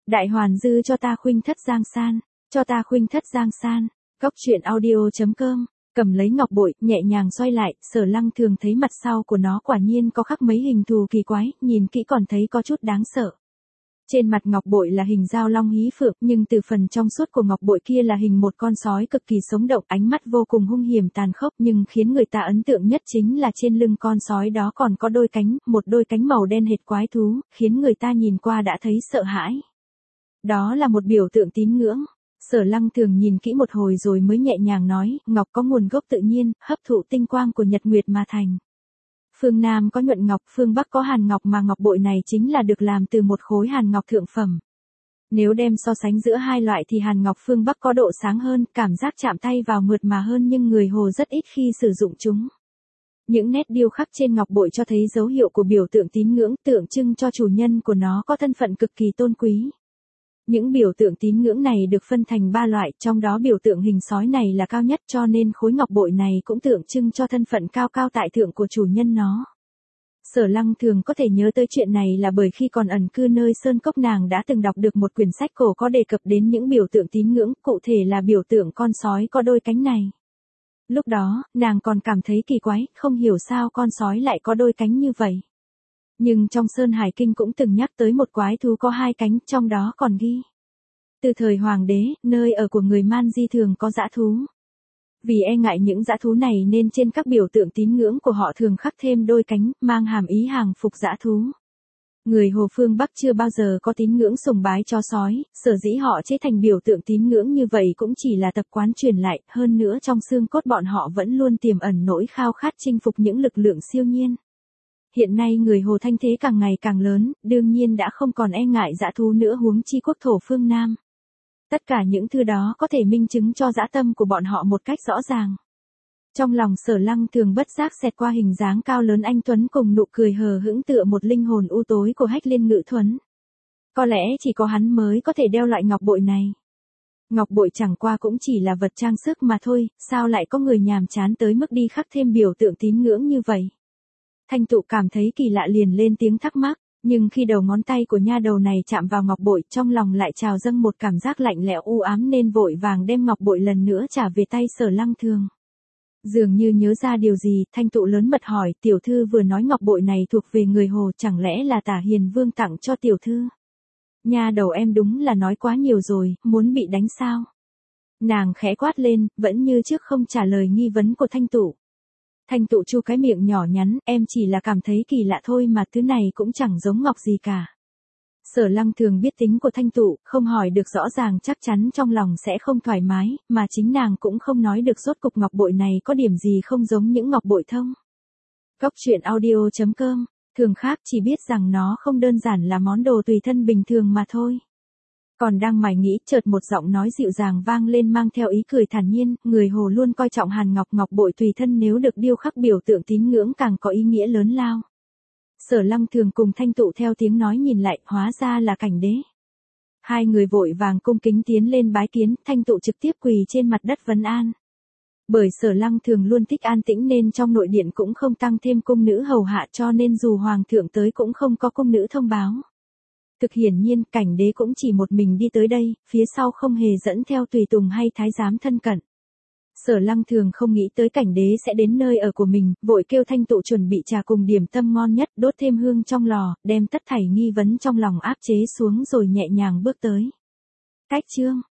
Đại hoàn dư cho ta khuynh thất giang san, cho ta khuynh thất giang san. Góc truyện audio.com. Cầm lấy ngọc bội, nhẹ nhàng xoay lại, Sở Lăng Thường thấy mặt sau của nó quả nhiên có khắc mấy hình thù kỳ quái, nhìn kỹ còn thấy có chút đáng sợ. Trên mặt ngọc bội là hình dao long hí phượng, nhưng từ phần trong suốt của ngọc bội kia là hình một con sói cực kỳ sống động, ánh mắt vô cùng hung hiểm tàn khốc, nhưng khiến người ta ấn tượng nhất chính là trên lưng con sói đó còn có đôi cánh, một đôi cánh màu đen hệt quái thú, khiến người ta nhìn qua đã thấy sợ hãi. Đó là một biểu tượng tín ngưỡng. Sở Lăng Thường nhìn kỹ một hồi rồi mới nhẹ nhàng nói, ngọc có nguồn gốc tự nhiên, hấp thụ tinh quang của nhật nguyệt mà thành. Phương Nam có nhuận ngọc, phương Bắc có hàn ngọc, mà ngọc bội này chính là được làm từ một khối hàn ngọc thượng phẩm. Nếu đem so sánh giữa hai loại thì hàn ngọc phương Bắc có độ sáng hơn, cảm giác chạm tay vào mượt mà hơn, nhưng người Hồ rất ít khi sử dụng chúng. Những nét điêu khắc trên ngọc bội cho thấy dấu hiệu của biểu tượng tín ngưỡng, tượng trưng cho chủ nhân của nó có thân phận cực kỳ tôn quý. Những biểu tượng tín ngưỡng này được phân thành 3 loại, trong đó biểu tượng hình sói này là cao nhất, cho nên khối ngọc bội này cũng tượng trưng cho thân phận cao cao tại thượng của chủ nhân nó. Sở Lăng Thường có thể nhớ tới chuyện này là bởi khi còn ẩn cư nơi Sơn Cốc nàng đã từng đọc được một quyển sách cổ có đề cập đến những biểu tượng tín ngưỡng, cụ thể là biểu tượng con sói có đôi cánh này. Lúc đó, nàng còn cảm thấy kỳ quái, không hiểu sao con sói lại có đôi cánh như vậy. Nhưng trong Sơn Hải Kinh cũng từng nhắc tới một quái thú có 2 cánh, trong đó còn ghi. Từ thời Hoàng đế, nơi ở của người Man Di thường có dã thú. Vì e ngại những dã thú này nên trên các biểu tượng tín ngưỡng của họ thường khắc thêm đôi cánh, mang hàm ý hàng phục dã thú. Người Hồ phương Bắc chưa bao giờ có tín ngưỡng sùng bái cho sói, sở dĩ họ chế thành biểu tượng tín ngưỡng như vậy cũng chỉ là tập quán truyền lại, hơn nữa trong xương cốt bọn họ vẫn luôn tiềm ẩn nỗi khao khát chinh phục những lực lượng siêu nhiên. Hiện nay người Hồ thanh thế càng ngày càng lớn, đương nhiên đã không còn e ngại dã thú nữa, huống chi quốc thổ phương Nam. Tất cả những thứ đó có thể minh chứng cho dã tâm của bọn họ một cách rõ ràng. Trong lòng Sở Lăng Thường bất giác xẹt qua hình dáng cao lớn anh tuấn cùng nụ cười hờ hững tựa một linh hồn u tối của Hách Liên Ngự Thuấn. Có lẽ chỉ có hắn mới có thể đeo loại ngọc bội này. Ngọc bội chẳng qua cũng chỉ là vật trang sức mà thôi, sao lại có người nhàm chán tới mức đi khắc thêm biểu tượng tín ngưỡng như vậy? Thanh Tụ cảm thấy kỳ lạ liền lên tiếng thắc mắc, nhưng khi đầu ngón tay của nha đầu này chạm vào ngọc bội, trong lòng lại trào dâng một cảm giác lạnh lẽo u ám nên vội vàng đem ngọc bội lần nữa trả về tay Sở Lăng Thường. Dường như nhớ ra điều gì, Thanh Tụ lớn mật hỏi, tiểu thư vừa nói ngọc bội này thuộc về người Hồ, chẳng lẽ là Tả Hiền Vương tặng cho tiểu thư? Nha đầu em đúng là nói quá nhiều rồi, muốn bị đánh sao? Nàng khẽ quát lên, vẫn như trước không trả lời nghi vấn của Thanh Tụ. Thanh Tụ chu cái miệng nhỏ nhắn, em chỉ là cảm thấy kỳ lạ thôi mà, thứ này cũng chẳng giống ngọc gì cả. Sở Lăng Thường biết tính của Thanh Tụ, không hỏi được rõ ràng chắc chắn trong lòng sẽ không thoải mái, mà chính nàng cũng không nói được rốt cục ngọc bội này có điểm gì không giống những ngọc bội thông. Góc truyện audio.com, thường khác chỉ biết rằng nó không đơn giản là món đồ tùy thân bình thường mà thôi. Còn đang mải nghĩ, chợt một giọng nói dịu dàng vang lên mang theo ý cười thản nhiên, người Hồ luôn coi trọng hàn ngọc, ngọc bội tùy thân nếu được điêu khắc biểu tượng tín ngưỡng càng có ý nghĩa lớn lao. Sở Lăng Thường cùng Thanh Tụ theo tiếng nói nhìn lại, hóa ra là Cảnh Đế. Hai người vội vàng cung kính tiến lên bái kiến, Thanh Tụ trực tiếp quỳ trên mặt đất vấn an. Bởi Sở Lăng Thường luôn thích an tĩnh nên trong nội điện cũng không tăng thêm cung nữ hầu hạ, cho nên dù hoàng thượng tới cũng không có cung nữ thông báo. Thực hiển nhiên, Cảnh Đế cũng chỉ một mình đi tới đây, phía sau không hề dẫn theo tùy tùng hay thái giám thân cận. Sở Lăng Thường không nghĩ tới Cảnh Đế sẽ đến nơi ở của mình, vội kêu Thanh Tụ chuẩn bị trà cùng điểm tâm ngon nhất, đốt thêm hương trong lò, đem tất thảy nghi vấn trong lòng áp chế xuống rồi nhẹ nhàng bước tới. Cách chương